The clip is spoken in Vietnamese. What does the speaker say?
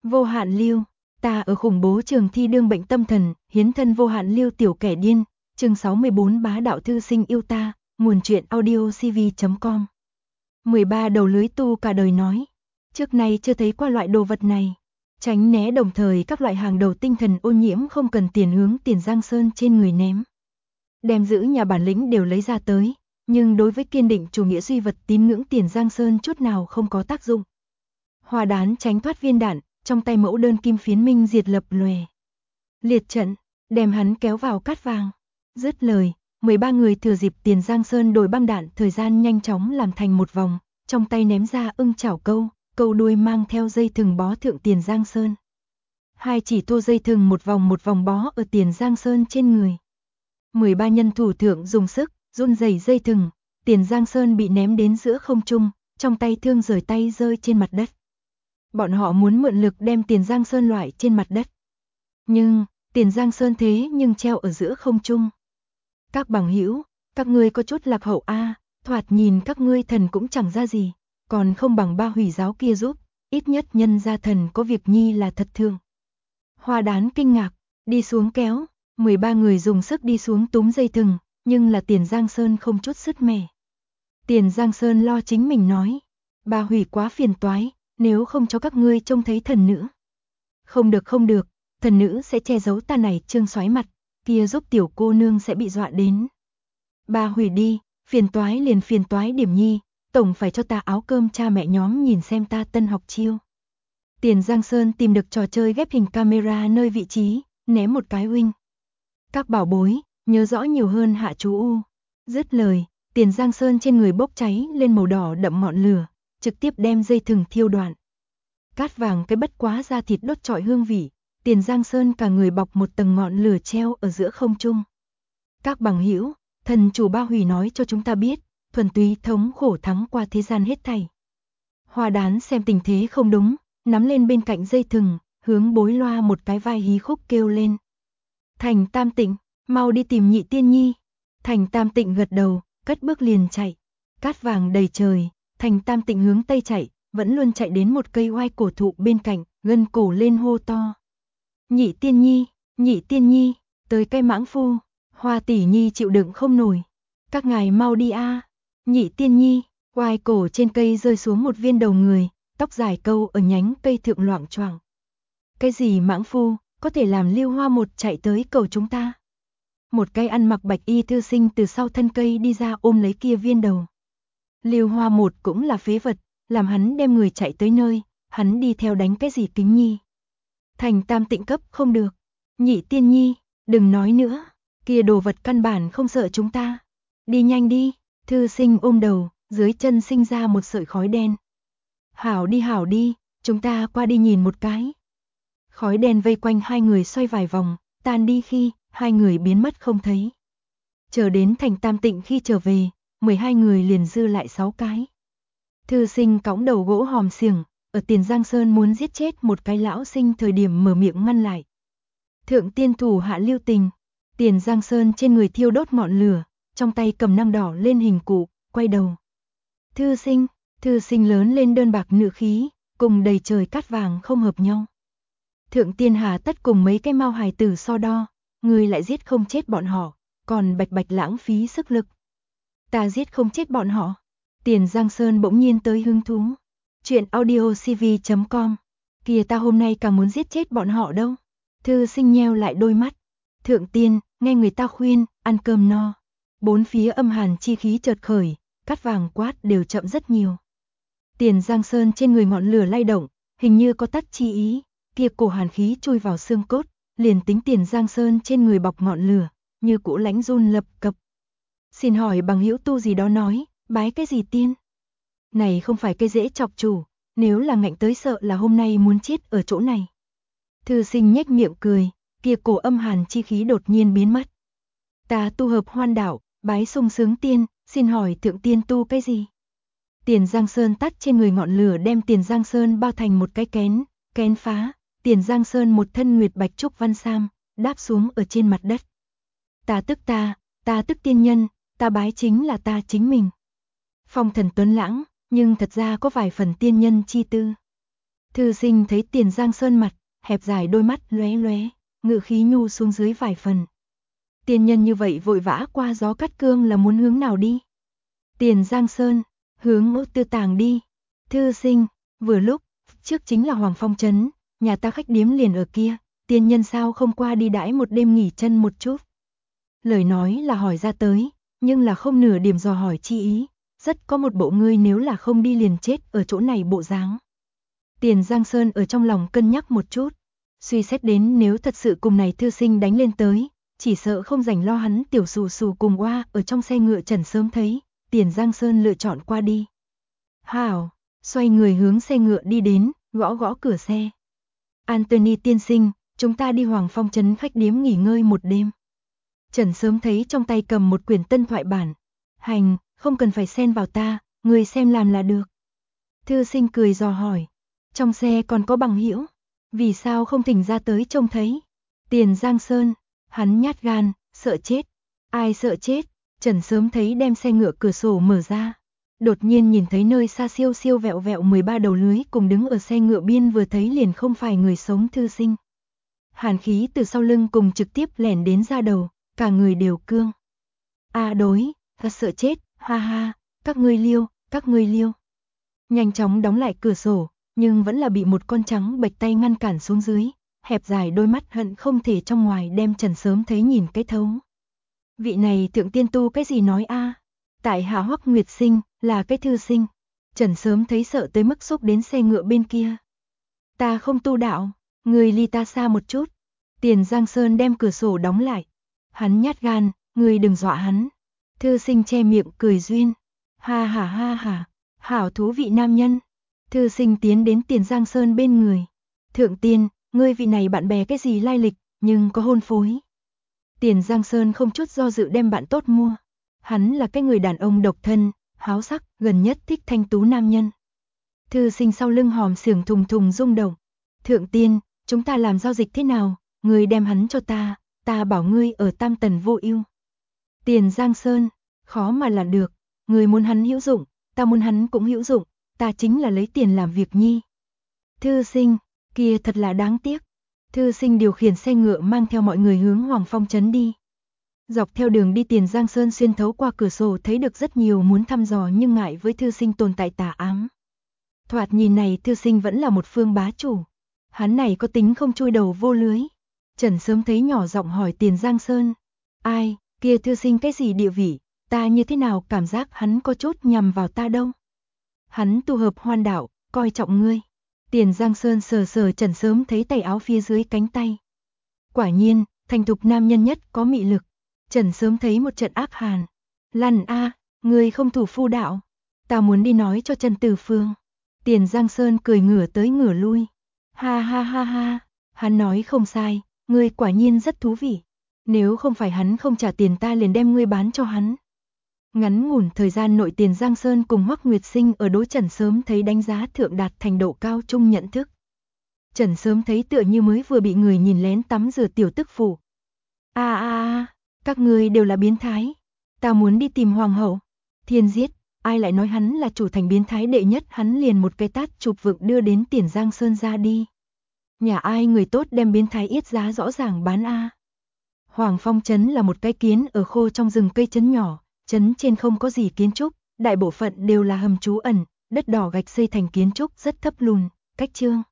Vô hạn lưu, ta ở khủng bố trường thi đương bệnh tâm thần, hiến thân vô hạn lưu tiểu kẻ điên, chương 64 bá đạo thư sinh yêu ta, nguồn truyện audio cv.com. 13 đầu lưới tu cả đời nói, trước nay chưa thấy qua loại đồ vật này, tránh né đồng thời các loại hàng đầu tinh thần ô nhiễm không cần tiền hướng Tiền Giang Sơn trên người ném. Đem giữ nhà bản lĩnh đều lấy ra tới, nhưng đối với kiên định chủ nghĩa duy vật tín ngưỡng Tiền Giang Sơn chút nào không có tác dụng. Hoa đán tránh thoát viên đạn, trong tay mẫu đơn kim phiến minh diệt lập lòe. Liệt trận, đem hắn kéo vào cát vàng. Dứt lời, 13 người thừa dịp Tiền Giang Sơn đổi băng đạn thời gian nhanh chóng làm thành một vòng, trong tay ném ra ưng chảo câu, câu đuôi mang theo dây thừng bó thượng Tiền Giang Sơn. Hai chỉ thô dây thừng một vòng bó ở Tiền Giang Sơn trên người. 13 nhân thủ thượng dùng sức, run rẩy dây thừng, Tiền Giang Sơn bị ném đến giữa không trung, trong tay thương rời tay rơi trên mặt đất. Bọn họ muốn mượn lực đem Tiền Giang Sơn loại trên mặt đất. Nhưng, Tiền Giang Sơn thế nhưng treo ở giữa không trung. Các bằng hữu, các ngươi có chút lạc hậu a, thoạt nhìn các ngươi thần cũng chẳng ra gì, còn không bằng ba hủy giáo kia giúp, ít nhất nhân gia thần có việc nhi là thật thương. Hoa đán kinh ngạc, đi xuống kéo, 13 người dùng sức đi xuống túm dây thừng, nhưng là Tiền Giang Sơn không chút sứt mẻ. Tiền Giang Sơn lo chính mình nói, ba hủy quá phiền toái, nếu không cho các ngươi trông thấy thần nữ. Không được, thần nữ sẽ che giấu ta này trương xoáy mặt, kia giúp tiểu cô nương sẽ bị dọa đến. Ba hủy đi, phiền toái liền phiền toái điểm nhi, tổng phải cho ta áo cơm cha mẹ nhóm nhìn xem ta tân học chiêu. Tiền Giang Sơn tìm được trò chơi ghép hình camera nơi vị trí, ném một cái huynh. Các bảo bối, nhớ rõ nhiều hơn hạ chú U. Dứt lời, Tiền Giang Sơn trên người bốc cháy lên màu đỏ đậm ngọn lửa, trực tiếp đem dây thừng thiêu đoạn. Cát vàng cái bất quá da thịt đốt trọi hương vị, Tiền Giang Sơn cả người bọc một tầng ngọn lửa treo ở giữa không trung. Các bằng hữu, thần chủ Ba Hủy nói cho chúng ta biết, thuần túy thống khổ thắng qua thế gian hết thảy. Hoa đán xem tình thế không đúng, nắm lên bên cạnh dây thừng, hướng bối loa một cái vai hí khúc kêu lên. Thành Tam Tịnh, mau đi tìm Nhị Tiên Nhi. Thành Tam Tịnh gật đầu, cất bước liền chạy. Cát vàng đầy trời, Thành Tam Tịnh hướng tây chạy, vẫn luôn chạy đến một cây oai cổ thụ bên cạnh, gân cổ lên hô to. Nhị Tiên Nhi, tới cây mãng phu, Hoa tỷ nhi chịu đựng không nổi. Các ngài mau đi a. Nhị Tiên Nhi, oai cổ trên cây rơi xuống một viên đầu người, tóc dài câu ở nhánh cây thượng loạng choạng. Cái gì mãng phu, có thể làm Lưu Hoa một chạy tới cầu chúng ta. Một cái ăn mặc bạch y thư sinh từ sau thân cây đi ra ôm lấy kia viên đầu. Lưu Hoa một cũng là phế vật, làm hắn đem người chạy tới nơi, hắn đi theo đánh cái gì kính nhi. Thành Tam Tịnh cấp không được. Nhị Tiên Nhi, đừng nói nữa, kia đồ vật căn bản không sợ chúng ta. Đi nhanh đi, thư sinh ôm đầu, dưới chân sinh ra một sợi khói đen. Hảo đi, chúng ta qua đi nhìn một cái. Khói đen vây quanh hai người xoay vài vòng, tan đi khi hai người biến mất không thấy. Chờ đến Thành Tam Tịnh khi trở về, 12 người liền dư lại 6 cái. Thư sinh cõng đầu gỗ hòm xiềng, ở Tiền Giang Sơn muốn giết chết một cái lão sinh thời điểm mở miệng ngăn lại. Thượng tiên thủ hạ lưu tình, Tiền Giang Sơn trên người thiêu đốt ngọn lửa, trong tay cầm năng đỏ lên hình cụ, quay đầu. Thư sinh lớn lên đơn bạc nữ khí, cùng đầy trời cát vàng không hợp nhau. Thượng tiên hà tất cùng mấy cái mau hài tử so đo, người lại giết không chết bọn họ, còn bạch lãng phí sức lực. Ta giết không chết bọn họ. Tiền Giang Sơn bỗng nhiên tới hứng thú. Chuyện audio cv.com. Kìa ta hôm nay càng muốn giết chết bọn họ đâu. Thư sinh nheo lại đôi mắt. Thượng tiên, nghe người ta khuyên, ăn cơm no. Bốn phía âm hàn chi khí chợt khởi, cát vàng quát đều chậm rất nhiều. Tiền Giang Sơn trên người ngọn lửa lay động, hình như có tắt chi ý, kia cổ hàn khí chui vào xương cốt, liền tính Tiền Giang Sơn trên người bọc ngọn lửa, như cũ lãnh run lập cập. Xin hỏi bằng hữu tu gì đó nói, bái cái gì tiên? Này không phải cái dễ chọc chủ, nếu là ngạnh tới sợ là hôm nay muốn chết ở chỗ này. Thư sinh nhếch miệng cười, kia cổ âm hàn chi khí đột nhiên biến mất. Ta tu hợp hoan đạo, bái sung sướng tiên, xin hỏi thượng tiên tu cái gì? Tiền Giang Sơn tắt trên người ngọn lửa đem Tiền Giang Sơn bao thành một cái kén phá, Tiền Giang Sơn một thân nguyệt bạch trúc văn sam, đáp xuống ở trên mặt đất. Ta tức tiên nhân, ta bái chính là ta chính mình. Phong thần tuấn lãng, nhưng thật ra có vài phần tiên nhân chi tư. Thư sinh thấy Tiền Giang Sơn mặt, hẹp dài đôi mắt lóe lóe, ngự khí nhu xuống dưới vài phần. Tiên nhân như vậy vội vã qua gió cắt cương là muốn hướng nào đi? Tiền Giang Sơn, hướng Ngũ Tư Tàng đi. Thư sinh, vừa lúc, trước chính là Hoàng Phong Trấn, nhà ta khách điếm liền ở kia, tiên nhân sao không qua đi đãi một đêm nghỉ chân một chút. Lời nói là hỏi ra tới, nhưng là không nửa điểm dò hỏi chi ý, rất có một bộ ngươi nếu là không đi liền chết ở chỗ này bộ dáng. Tiền Giang Sơn ở trong lòng cân nhắc một chút, suy xét đến nếu thật sự cùng này thư sinh đánh lên tới, chỉ sợ không rảnh lo hắn tiểu xù xù cùng oa ở trong xe ngựa Trần sớm thấy, Tiền Giang Sơn lựa chọn qua đi. Hảo, xoay người hướng xe ngựa đi đến, gõ gõ cửa xe. Anthony tiên sinh, chúng ta đi Hoàng Phong Trấn khách điếm nghỉ ngơi một đêm. Trần sớm thấy trong tay cầm một quyển tân thoại bản. Hành, không cần phải xen vào ta, người xem làm là được. Thư sinh cười dò hỏi. Trong xe còn có bằng hữu, vì sao không thỉnh ra tới trông thấy? Tiền Giang Sơn, hắn nhát gan, sợ chết. Ai sợ chết? Trần sớm thấy đem xe ngựa cửa sổ mở ra. Đột nhiên nhìn thấy nơi xa siêu siêu vẹo vẹo 13 đầu lưới cùng đứng ở xe ngựa biên vừa thấy liền không phải người sống thư sinh. Hàn khí từ sau lưng cùng trực tiếp lẻn đến ra đầu, cả người đều cương. Đối, ta sợ chết, ha ha, các ngươi liêu. Nhanh chóng đóng lại cửa sổ, nhưng vẫn là bị một con trắng bệch tay ngăn cản xuống dưới, hẹp dài đôi mắt hận không thể trong ngoài đem Trần sớm thấy nhìn cái thấu. Vị này thượng tiên tu cái gì nói Tại hạ Hoắc Nguyệt Sinh, là cái thư sinh. Trần sớm thấy sợ tới mức xúc đến xe ngựa bên kia. Ta không tu đạo, người ly ta xa một chút. Tiền Giang Sơn đem cửa sổ đóng lại. Hắn nhát gan, người đừng dọa hắn. Thư sinh che miệng cười duyên. Ha ha, hảo thú vị nam nhân. Thư sinh tiến đến Tiền Giang Sơn bên người. Thượng tiên, ngươi vị này bạn bè cái gì lai lịch, nhưng có hôn phối. Tiền Giang Sơn không chút do dự đem bạn tốt mua. Hắn là cái người đàn ông độc thân, háo sắc, gần nhất thích thanh tú nam nhân. Thư sinh sau lưng hòm xưởng thùng thùng rung động. Thượng tiên, chúng ta làm giao dịch thế nào, ngươi đem hắn cho ta bảo ngươi ở Tam Tần vô ưu. Tiền Giang Sơn, khó mà là được, ngươi muốn hắn hữu dụng, ta muốn hắn cũng hữu dụng, ta chính là lấy tiền làm việc nhi. Thư sinh, kia thật là đáng tiếc. Thư sinh điều khiển xe ngựa mang theo mọi người hướng Hoàng Phong Trấn đi. Dọc theo đường đi Tiền Giang Sơn xuyên thấu qua cửa sổ thấy được rất nhiều muốn thăm dò nhưng ngại với thư sinh tồn tại tà ám. Thoạt nhìn này thư sinh vẫn là một phương bá chủ. Hắn này có tính không chui đầu vô lưới. Trần sớm thấy nhỏ giọng hỏi Tiền Giang Sơn. Ai, kia thư sinh cái gì địa vị, ta như thế nào cảm giác hắn có chút nhằm vào ta đâu. Hắn tu hợp hoan đạo, coi trọng ngươi. Tiền Giang Sơn sờ sờ Trần sớm thấy tay áo phía dưới cánh tay. Quả nhiên, thành thục nam nhân nhất có mị lực. Trần sớm thấy một trận ác hàn. Lăn ngươi không thủ phu đạo. Ta muốn đi nói cho Trần Tử Phương. Tiền Giang Sơn cười ngửa tới ngửa lui. Ha, hắn nói không sai, ngươi quả nhiên rất thú vị. Nếu không phải hắn không trả tiền ta liền đem ngươi bán cho hắn. Ngắn ngủn thời gian nội Tiền Giang Sơn cùng Hoắc Nguyệt Sinh ở đối Trần sớm thấy đánh giá thượng đạt thành độ cao trung nhận thức. Trần sớm thấy tựa như mới vừa bị người nhìn lén tắm rửa tiểu tức phụ. Các ngươi đều là biến thái. Ta muốn đi tìm hoàng hậu. Thiên giết, ai lại nói hắn là chủ thành biến thái đệ nhất, hắn liền một cái tát chụp vực đưa đến Tiền Giang Sơn ra đi. Nhà ai người tốt đem biến thái yết giá rõ ràng bán Hoàng Phong Trấn là một cái kiến ở khô trong rừng cây trấn nhỏ, trấn trên không có gì kiến trúc, đại bộ phận đều là hầm trú ẩn, đất đỏ gạch xây thành kiến trúc rất thấp lùn, cách trương.